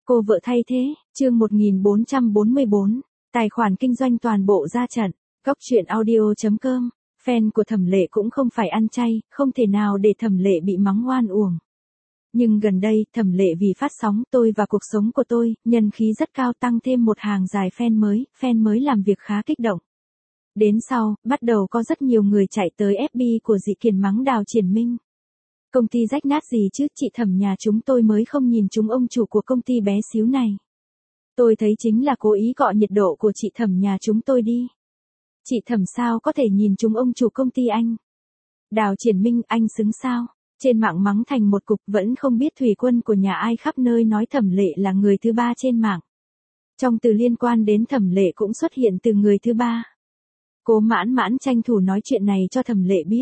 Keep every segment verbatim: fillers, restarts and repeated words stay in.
Cô vợ thay thế, chương một nghìn bốn trăm bốn mươi bốn, tài khoản kinh doanh toàn bộ ra trận, góc truyện audio chấm com, fan của Thẩm Lệ cũng không phải ăn chay, không thể nào để Thẩm Lệ bị mắng oan uổng. Nhưng gần đây, Thẩm Lệ vì phát sóng Tôi và cuộc sống của tôi, nhân khí rất cao tăng thêm một hàng dài fan mới, fan mới làm việc khá kích động. Đến sau, bắt đầu có rất nhiều người chạy tới ép bê của Dị Kiền mắng Đào Triển Minh. Công ty rách nát gì chứ, chị Thẩm nhà chúng tôi mới không nhìn chúng ông chủ của công ty bé xíu này. Tôi thấy chính là cố ý cọ nhiệt độ của chị Thẩm nhà chúng tôi đi. Chị Thẩm sao có thể nhìn chúng ông chủ công ty anh? Đào Triển Minh, anh xứng sao? Trên mạng mắng thành một cục, vẫn không biết thủy quân của nhà ai khắp nơi nói Thẩm Lệ là người thứ ba trên mạng. Trong từ liên quan đến Thẩm Lệ cũng xuất hiện từ người thứ ba. Cố Mãn Mãn tranh thủ nói chuyện này cho Thẩm Lệ biết.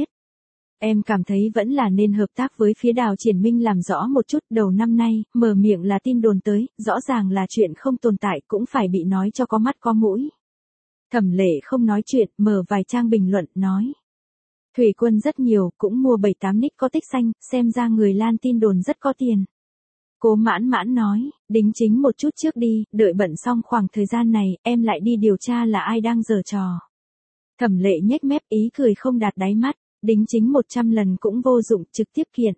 Em cảm thấy vẫn là nên hợp tác với phía Đào Triển Minh làm rõ một chút. Đầu năm nay, mở miệng là tin đồn tới, rõ ràng là chuyện không tồn tại cũng phải bị nói cho có mắt có mũi. Thẩm Lệ không nói chuyện, mở vài trang bình luận, nói. Thủy quân rất nhiều, cũng mua bảy tám nick có tích xanh, xem ra người lan tin đồn rất có tiền. Cố Mãn Mãn nói, đính chính một chút trước đi, đợi bận xong khoảng thời gian này, em lại đi điều tra là ai đang giở trò. Thẩm Lệ nhếch mép, ý cười không đạt đáy mắt. Đính chính một trăm lần cũng vô dụng, trực tiếp kiện.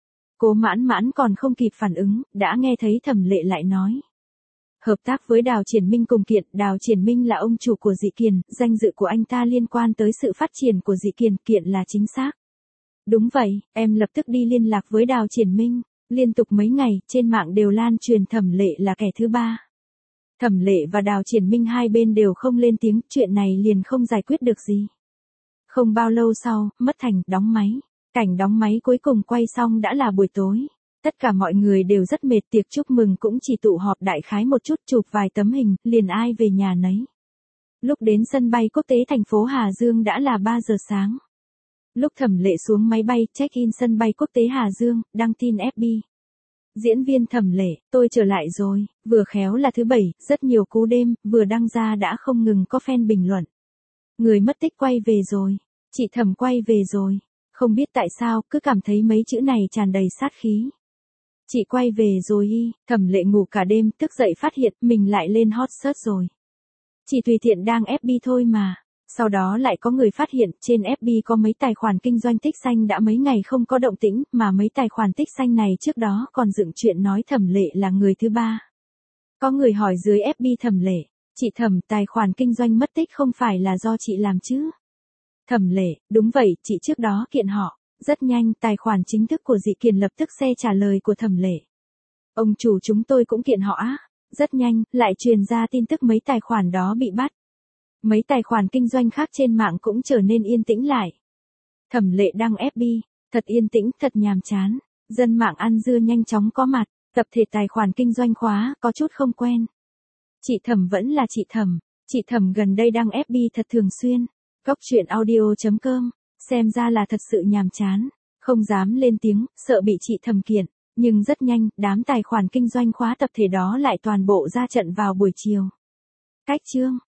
Cố Mãn Mãn còn không kịp phản ứng, đã nghe thấy Thẩm Lệ lại nói. Hợp tác với Đào Triển Minh cùng kiện, Đào Triển Minh là ông chủ của Dị Kiền, danh dự của anh ta liên quan tới sự phát triển của Dị Kiền, kiện là chính xác. Đúng vậy, em lập tức đi liên lạc với Đào Triển Minh. Liên tục mấy ngày, trên mạng đều lan truyền Thẩm Lệ là kẻ thứ ba. Thẩm Lệ và Đào Triển Minh hai bên đều không lên tiếng, chuyện này liền không giải quyết được gì. Không bao lâu sau, mất thành, đóng máy. Cảnh đóng máy cuối cùng quay xong đã là buổi tối. Tất cả mọi người đều rất mệt, tiệc chúc mừng cũng chỉ tụ họp đại khái một chút, chụp vài tấm hình, liền ai về nhà nấy. Lúc đến sân bay quốc tế thành phố Hà Dương đã là ba giờ sáng. Lúc Thẩm Lệ xuống máy bay, check-in sân bay quốc tế Hà Dương, đăng tin ép bê. Diễn viên Thẩm Lệ, tôi trở lại rồi, vừa khéo là thứ bảy, rất nhiều cú đêm, vừa đăng ra đã không ngừng có fan bình luận. Người mất tích quay về rồi. Chị Thẩm quay về rồi. Không biết tại sao, cứ cảm thấy mấy chữ này tràn đầy sát khí. Chị quay về rồi y, Thẩm Lệ ngủ cả đêm, thức dậy phát hiện mình lại lên hot search rồi. Chỉ tùy tiện đang ép bê thôi mà. Sau đó lại có người phát hiện trên ép bê có mấy tài khoản kinh doanh tích xanh đã mấy ngày không có động tĩnh, mà mấy tài khoản tích xanh này trước đó còn dựng chuyện nói Thẩm Lệ là người thứ ba. Có người hỏi dưới ép bê Thẩm Lệ, chị Thẩm, tài khoản kinh doanh mất tích không phải là do chị làm chứ? Thẩm Lệ, đúng vậy, chị trước đó kiện họ. Rất nhanh, tài khoản chính thức của Dị Kiền lập tức xe trả lời của Thẩm Lệ. Ông chủ chúng tôi cũng kiện họ á. Rất nhanh, lại truyền ra tin tức mấy tài khoản đó bị bắt. Mấy tài khoản kinh doanh khác trên mạng cũng trở nên yên tĩnh lại. Thẩm Lệ đăng ép bê, thật yên tĩnh, thật nhàm chán. Dân mạng ăn dưa nhanh chóng có mặt, tập thể tài khoản kinh doanh khóa, có chút không quen. Chị Thẩm vẫn là chị Thẩm, chị Thẩm gần đây đăng ép bê thật thường xuyên. Góc truyện audio chấm com, xem ra là thật sự nhàm chán, không dám lên tiếng, sợ bị chị Thẩm kiện, nhưng rất nhanh, đám tài khoản kinh doanh khóa tập thể đó lại toàn bộ ra trận vào buổi chiều. Cách chương